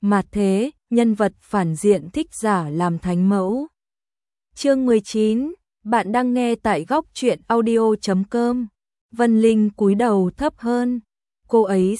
Mà thế, nhân vật phản diện thích giả làm thánh mẫu. Chương 19, bạn đang nghe tại góc truyện audio.com. Vân Linh cúi đầu thấp hơn. Cô ấy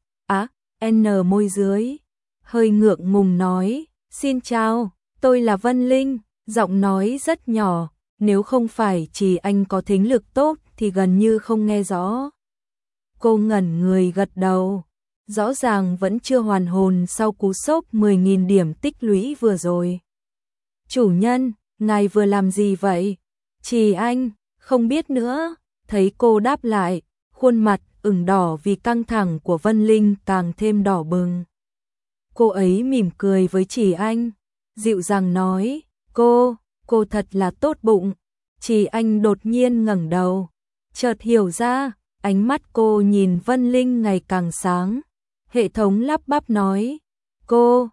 N môi dưới, hơi ngượng ngùng nói, xin chào, tôi là Vân Linh, giọng nói rất nhỏ, nếu không phải chỉ anh có thính lực tốt thì gần như không nghe rõ. Cô ngẩn người gật đầu, rõ ràng vẫn chưa hoàn hồn sau cú sốc 10.000 điểm tích lũy vừa rồi. Chủ nhân, ngài vừa làm gì vậy? Chỉ anh, không biết nữa. Thấy cô đáp lại, khuôn mặt ửng đỏ vì căng thẳng của Vân Linh càng thêm đỏ bừng. Cô ấy mỉm cười với Chỉ Anh, dịu dàng nói, cô thật là tốt bụng. Chỉ Anh đột nhiên ngẩng đầu, chợt hiểu ra, ánh mắt cô nhìn Vân Linh ngày càng sáng. Hệ thống lắp bắp nói, cô,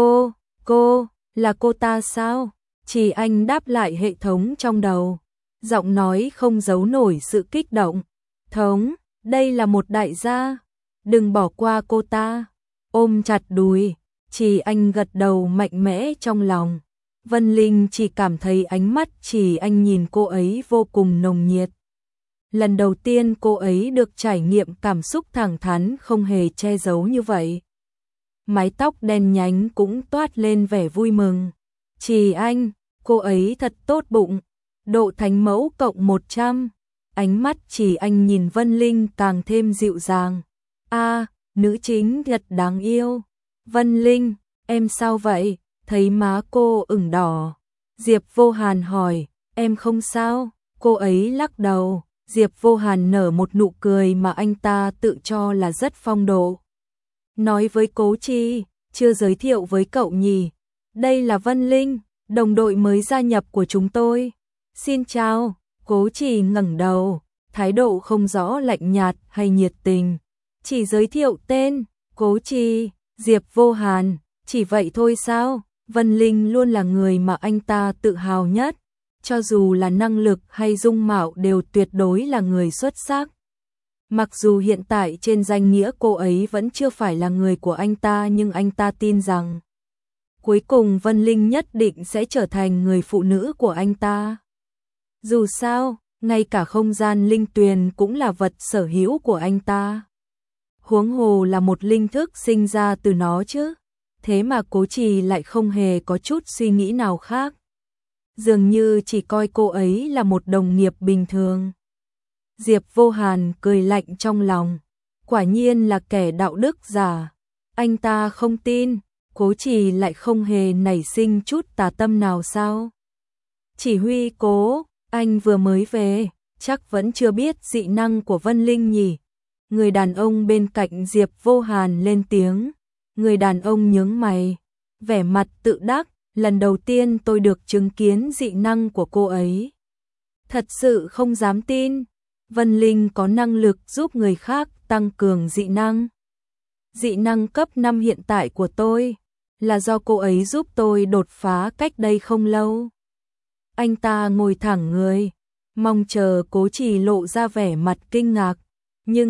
là cô ta sao? Chỉ Anh đáp lại hệ thống trong đầu, giọng nói không giấu nổi sự kích động. Thống, đây là một đại gia, đừng bỏ qua cô ta. Ôm chặt đùi, Chỉ Anh gật đầu mạnh mẽ trong lòng. Vân Linh chỉ cảm thấy ánh mắt Chỉ Anh nhìn cô ấy vô cùng nồng nhiệt. Lần đầu tiên cô ấy được trải nghiệm cảm xúc thẳng thắn không hề che giấu như vậy. Mái tóc đen nhánh cũng toát lên vẻ vui mừng. Chỉ Anh, cô ấy thật tốt bụng. Độ thánh mẫu cộng 100. Ánh mắt Chỉ Anh nhìn Vân Linh càng thêm dịu dàng. Nữ chính thật đáng yêu. Vân Linh, em sao vậy? Thấy má cô ửng đỏ. Diệp Vô Hàn hỏi, em không sao? Cô ấy lắc đầu. Diệp Vô Hàn nở một nụ cười mà anh ta tự cho là rất phong độ. Nói với Cố Chi, chưa giới thiệu với cậu nhỉ? Đây là Vân Linh, đồng đội mới gia nhập của chúng tôi. Xin chào. Cố Chi ngẩng đầu, thái độ không rõ lạnh nhạt hay nhiệt tình. Chỉ giới thiệu tên, Cố Chi, Diệp Vô Hàn, chỉ vậy thôi sao? Vân Linh luôn là người mà anh ta tự hào nhất. Cho dù là năng lực hay dung mạo đều tuyệt đối là người xuất sắc. Mặc dù hiện tại trên danh nghĩa cô ấy vẫn chưa phải là người của anh ta, nhưng anh ta tin rằng cuối cùng Vân Linh nhất định sẽ trở thành người phụ nữ của anh ta. Dù sao, ngay cả không gian linh tuyền cũng là vật sở hữu của anh ta. Huống hồ là một linh thức sinh ra từ nó chứ. Thế mà Cố Trì lại không hề có chút suy nghĩ nào khác. Dường như chỉ coi cô ấy là một đồng nghiệp bình thường. Diệp Vô Hàn cười lạnh trong lòng. Quả nhiên là kẻ đạo đức giả. Anh ta không tin, Cố Trì lại không hề nảy sinh chút tà tâm nào sao? Chỉ huy Cố, anh vừa mới về, chắc vẫn chưa biết dị năng của Vân Linh nhỉ? Người đàn ông bên cạnh Diệp Vô Hàn lên tiếng. Người đàn ông nhướng mày, vẻ mặt tự đắc, lần đầu tiên tôi được chứng kiến dị năng của cô ấy. Thật sự không dám tin, Vân Linh có năng lực giúp người khác tăng cường dị năng. Dị năng cấp 5 hiện tại của tôi là do cô ấy giúp tôi đột phá cách đây không lâu. Anh ta ngồi thẳng người, mong chờ Cố Trì lộ ra vẻ mặt kinh ngạc, nhưng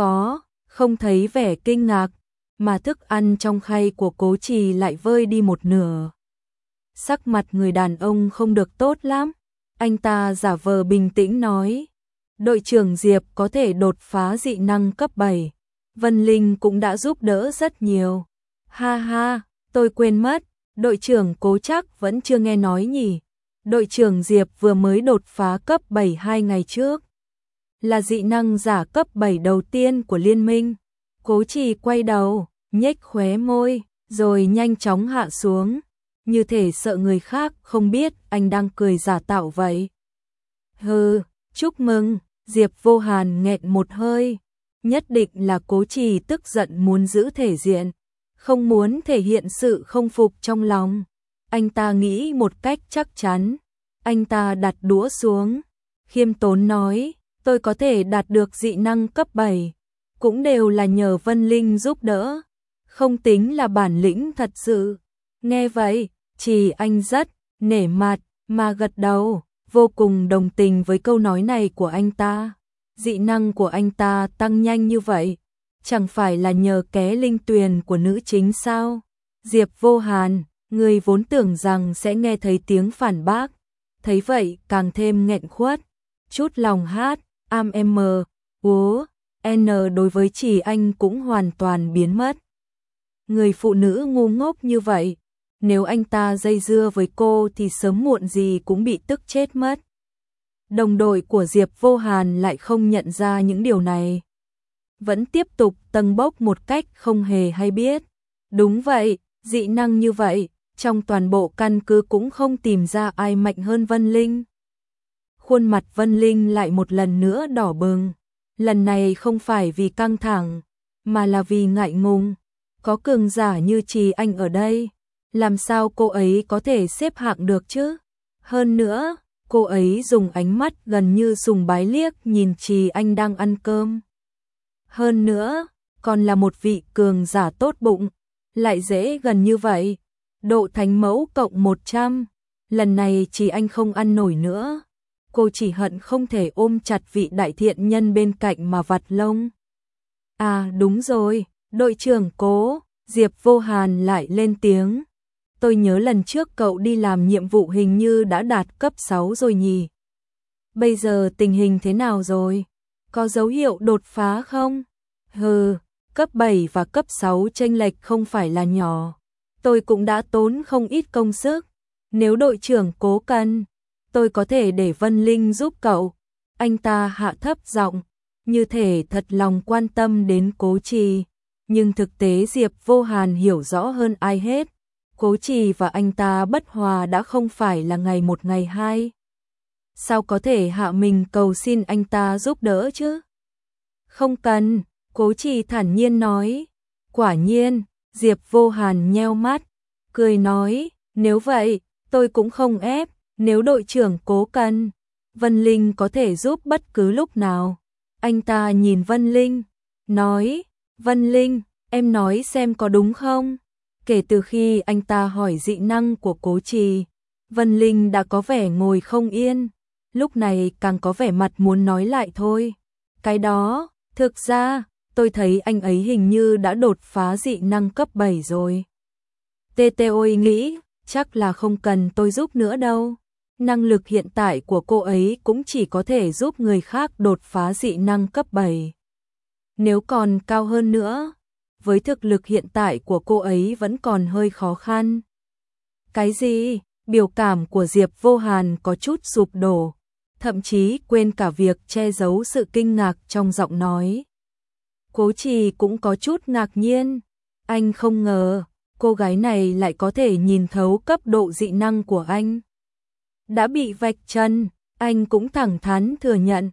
không thấy vẻ kinh ngạc, mà thức ăn trong khay của Cố Trì lại vơi đi một nửa. Sắc mặt người đàn ông không được tốt lắm, anh ta giả vờ bình tĩnh nói, đội trưởng Diệp có thể đột phá dị năng cấp 7, Vân Linh cũng đã giúp đỡ rất nhiều. Ha ha, tôi quên mất, đội trưởng Cố chắc vẫn chưa nghe nói nhỉ. Đội trưởng Diệp vừa mới đột phá cấp 7 2 ngày trước. Là dị năng giả cấp 7 đầu tiên của liên minh. Cố Trì quay đầu, nhếch khóe môi, rồi nhanh chóng hạ xuống, như thể sợ người khác không biết anh đang cười giả tạo vậy. Hừ, chúc mừng, Diệp Vô Hàn nghẹn một hơi, nhất định là Cố Trì tức giận muốn giữ thể diện, không muốn thể hiện sự không phục trong lòng. Anh ta nghĩ một cách chắc chắn, anh ta đặt đũa xuống, khiêm tốn nói, tôi có thể đạt được dị năng cấp 7, cũng đều là nhờ Vân Linh giúp đỡ, không tính là bản lĩnh thật sự. Nghe vậy, Chỉ Anh rất nể mặt mà gật đầu, vô cùng đồng tình với câu nói này của anh ta. Dị năng của anh ta tăng nhanh như vậy, chẳng phải là nhờ ké linh tuyền của nữ chính sao? Diệp Vô Hàn, người vốn tưởng rằng sẽ nghe thấy tiếng phản bác, thấy vậy càng thêm nghẹn khuất, chút lòng hát, am úa, n đối với Trì Anh cũng hoàn toàn biến mất. Người phụ nữ ngu ngốc như vậy, nếu anh ta dây dưa với cô thì sớm muộn gì cũng bị tức chết mất. Đồng đội của Diệp Vô Hàn lại không nhận ra những điều này, vẫn tiếp tục tâng bốc một cách không hề hay biết. Đúng vậy, dị năng như vậy, trong toàn bộ căn cứ cũng không tìm ra ai mạnh hơn Vân Linh. Khuôn mặt Vân Linh lại một lần nữa đỏ bừng, lần này không phải vì căng thẳng, mà là vì ngại ngùng. Có cường giả như Trì Anh ở đây, làm sao cô ấy có thể xếp hạng được chứ? Hơn nữa, cô ấy dùng ánh mắt gần như sùng bái liếc nhìn Trì Anh đang ăn cơm. Hơn nữa, còn là một vị cường giả tốt bụng, lại dễ gần như vậy. Độ thánh mẫu cộng 100, lần này Trì Anh không ăn nổi nữa. Cô chỉ hận không thể ôm chặt vị đại thiện nhân bên cạnh mà vặt lông. À đúng rồi, đội trưởng Cố, Diệp Vô Hàn lại lên tiếng. Tôi nhớ lần trước cậu đi làm nhiệm vụ hình như đã đạt cấp 6 rồi nhỉ? Bây giờ tình hình thế nào rồi? Có dấu hiệu đột phá không? Hừ, cấp 7 và cấp 6 chênh lệch không phải là nhỏ. Tôi cũng đã tốn không ít công sức. Nếu đội trưởng Cố cần, tôi có thể để Vân Linh giúp cậu. Anh ta hạ thấp giọng, như thể thật lòng quan tâm đến Cố Trì. Nhưng thực tế Diệp Vô Hàn hiểu rõ hơn ai hết. Cố Trì và anh ta bất hòa đã không phải là ngày một ngày hai. Sao có thể hạ mình cầu xin anh ta giúp đỡ chứ? Không cần, Cố Trì thản nhiên nói. Quả nhiên, Diệp Vô Hàn nheo mắt, cười nói, nếu vậy, tôi cũng không ép, nếu đội trưởng Cố cần, Vân Linh có thể giúp bất cứ lúc nào. Anh ta nhìn Vân Linh, nói, Vân Linh, em nói xem có đúng không? Kể từ khi anh ta hỏi dị năng của Cố Trì, Vân Linh đã có vẻ ngồi không yên, lúc này càng có vẻ mặt muốn nói lại thôi. Cái đó, thực ra, tôi thấy anh ấy hình như đã đột phá dị năng cấp 7 rồi. Ôi nghĩ, chắc là không cần tôi giúp nữa đâu. Năng lực hiện tại của cô ấy cũng chỉ có thể giúp người khác đột phá dị năng cấp 7. Nếu còn cao hơn nữa, với thực lực hiện tại của cô ấy vẫn còn hơi khó khăn. Cái gì? Biểu cảm của Diệp Vô Hàn có chút sụp đổ, thậm chí quên cả việc che giấu sự kinh ngạc trong giọng nói. Cố Trì cũng có chút ngạc nhiên, anh không ngờ cô gái này lại có thể nhìn thấu cấp độ dị năng của anh. Đã bị vạch trần, anh cũng thẳng thắn thừa nhận,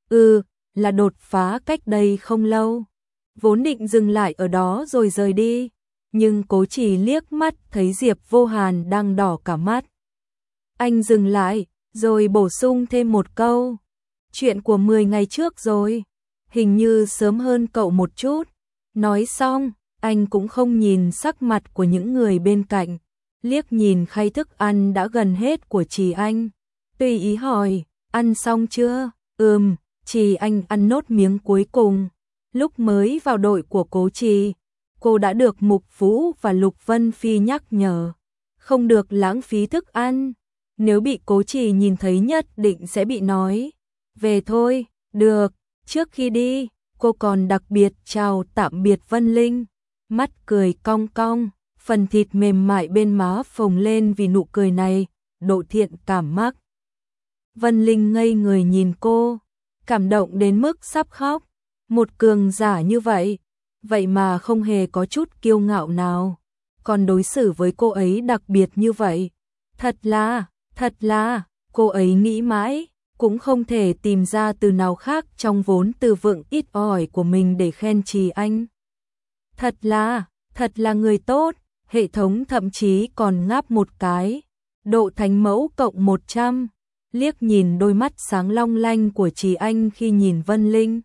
là đột phá cách đây không lâu. Vốn định dừng lại ở đó rồi rời đi, nhưng Cố Trì liếc mắt thấy Diệp Vô Hàn đang đỏ cả mắt. Anh dừng lại, rồi bổ sung thêm một câu. Chuyện của 10 ngày trước rồi, hình như sớm hơn cậu một chút. Nói xong, anh cũng không nhìn sắc mặt của những người bên cạnh, liếc nhìn khay thức ăn đã gần hết của Trì Anh. Tùy ý hỏi, ăn xong chưa? Trì Anh ăn nốt miếng cuối cùng. Lúc mới vào đội của Cố Trì, cô đã được Mục Vũ và Lục Vân Phi nhắc nhở, không được lãng phí thức ăn. Nếu bị Cố Trì nhìn thấy nhất định sẽ bị nói. Về thôi, được, trước khi đi, cô còn đặc biệt chào tạm biệt Vân Linh. Mắt cười cong cong, phần thịt mềm mại bên má phồng lên vì nụ cười này, độ thiện cảm mắc. Vân Linh ngây người nhìn cô, cảm động đến mức sắp khóc. Một cường giả như vậy, vậy mà không hề có chút kiêu ngạo nào, còn đối xử với cô ấy đặc biệt như vậy. Thật là, cô ấy nghĩ mãi, cũng không thể tìm ra từ nào khác trong vốn từ vựng ít ỏi của mình để khen Trì Anh. Thật là người tốt, hệ thống thậm chí còn ngáp một cái. Độ thánh mẫu cộng 100, liếc nhìn đôi mắt sáng long lanh của Trì Anh khi nhìn Vân Linh.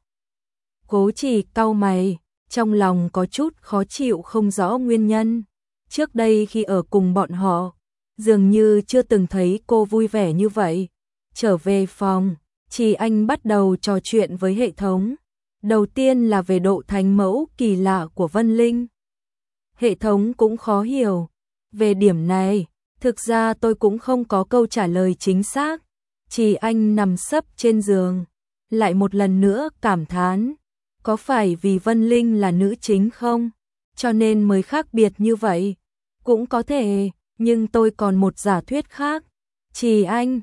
Cố Trì cau mày, trong lòng có chút khó chịu không rõ nguyên nhân. Trước đây khi ở cùng bọn họ, dường như chưa từng thấy cô vui vẻ như vậy. Trở về phòng, Trì Anh bắt đầu trò chuyện với hệ thống. Đầu tiên là về độ thánh mẫu kỳ lạ của Vân Linh. Hệ thống cũng khó hiểu. Về điểm này, thực ra tôi cũng không có câu trả lời chính xác. Trì Anh nằm sấp trên giường, lại một lần nữa cảm thán. Có phải vì Vân Linh là nữ chính không? Cho nên mới khác biệt như vậy. Cũng có thể, nhưng tôi còn một giả thuyết khác. Trì Anh,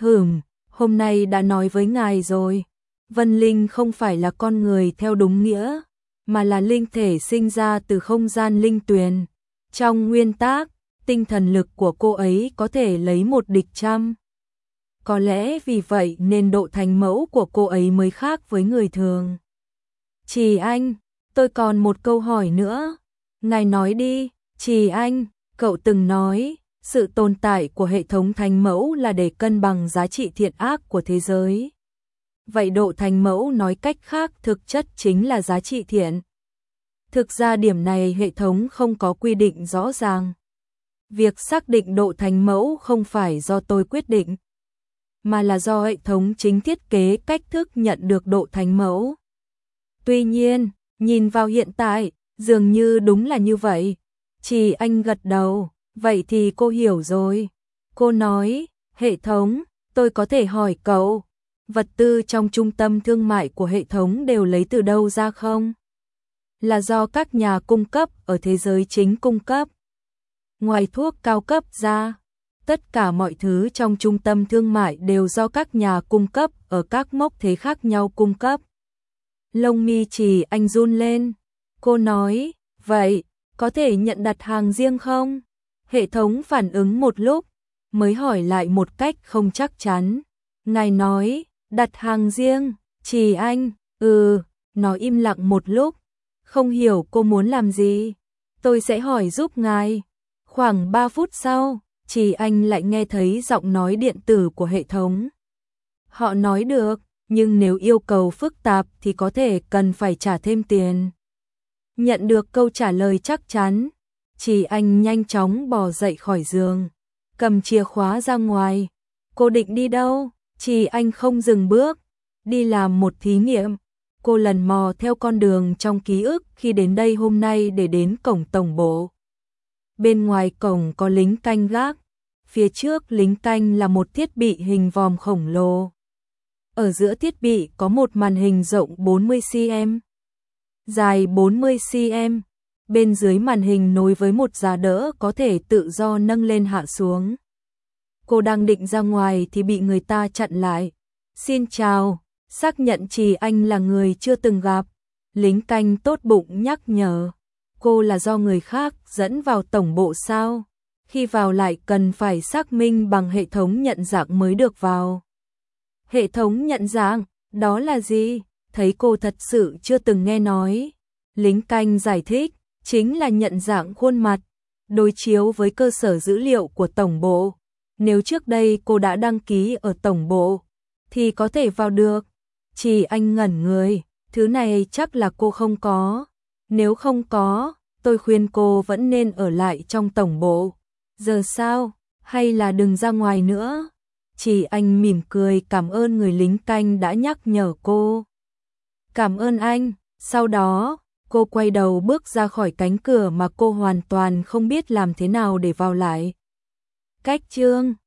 hôm nay đã nói với ngài rồi. Vân Linh không phải là con người theo đúng nghĩa, mà là linh thể sinh ra từ không gian linh tuyền. Trong nguyên tắc, tinh thần lực của cô ấy có thể lấy một địch trăm. Có lẽ vì vậy nên độ thành mẫu của cô ấy mới khác với người thường. Trì Anh, tôi còn một câu hỏi nữa. Ngài nói đi. Trì Anh, cậu từng nói, sự tồn tại của hệ thống thành mẫu là để cân bằng giá trị thiện ác của thế giới. Vậy độ thành mẫu nói cách khác thực chất chính là giá trị thiện. Thực ra điểm này hệ thống không có quy định rõ ràng. Việc xác định độ thành mẫu không phải do tôi quyết định, mà là do hệ thống chính thiết kế cách thức nhận được độ thành mẫu. Tuy nhiên, nhìn vào hiện tại, dường như đúng là như vậy. Trì Anh gật đầu, vậy thì cô hiểu rồi. Cô nói, hệ thống, tôi có thể hỏi cậu, vật tư trong trung tâm thương mại của hệ thống đều lấy từ đâu ra không? Là do các nhà cung cấp ở thế giới chính cung cấp. Ngoài thuốc cao cấp ra, tất cả mọi thứ trong trung tâm thương mại đều do các nhà cung cấp ở các mốc thế khác nhau cung cấp. Lông mi Trì Anh run lên. Cô nói, vậy, có thể nhận đặt hàng riêng không? Hệ thống phản ứng một lúc, mới hỏi lại một cách không chắc chắn. Ngài nói, đặt hàng riêng, Trì Anh, nó im lặng một lúc, không hiểu cô muốn làm gì. Tôi sẽ hỏi giúp ngài. Khoảng 3 phút sau, Trì Anh lại nghe thấy giọng nói điện tử của hệ thống. Họ nói được, nhưng nếu yêu cầu phức tạp thì có thể cần phải trả thêm tiền. Nhận được câu trả lời chắc chắn, Trì Anh nhanh chóng bò dậy khỏi giường, cầm chìa khóa ra ngoài. Cô định đi đâu? Trì Anh không dừng bước, đi làm một thí nghiệm. Cô lần mò theo con đường trong ký ức khi đến đây hôm nay để đến cổng tổng bộ. Bên ngoài cổng có lính canh gác, phía trước lính canh là một thiết bị hình vòm khổng lồ. Ở giữa thiết bị có một màn hình rộng 40cm, dài 40cm. Bên dưới màn hình nối với một giá đỡ có thể tự do nâng lên hạ xuống. Cô đang định ra ngoài thì bị người ta chặn lại. Xin chào, xác nhận Trì Anh là người chưa từng gặp. Lính canh tốt bụng nhắc nhở. Cô là do người khác dẫn vào tổng bộ sao? Khi vào lại cần phải xác minh bằng hệ thống nhận dạng mới được vào. Hệ thống nhận dạng, đó là gì? Thấy cô thật sự chưa từng nghe nói. Lính canh giải thích, chính là nhận dạng khuôn mặt, đối chiếu với cơ sở dữ liệu của tổng bộ. Nếu trước đây cô đã đăng ký ở tổng bộ, thì có thể vào được. Trì Anh ngẩn người, thứ này chắc là cô không có. Nếu không có, tôi khuyên cô vẫn nên ở lại trong tổng bộ. Giờ sao, hay là đừng ra ngoài nữa. Trì Anh mỉm cười cảm ơn người lính canh đã nhắc nhở cô. Cảm ơn anh. Sau đó, cô quay đầu bước ra khỏi cánh cửa mà cô hoàn toàn không biết làm thế nào để vào lại. Cách chương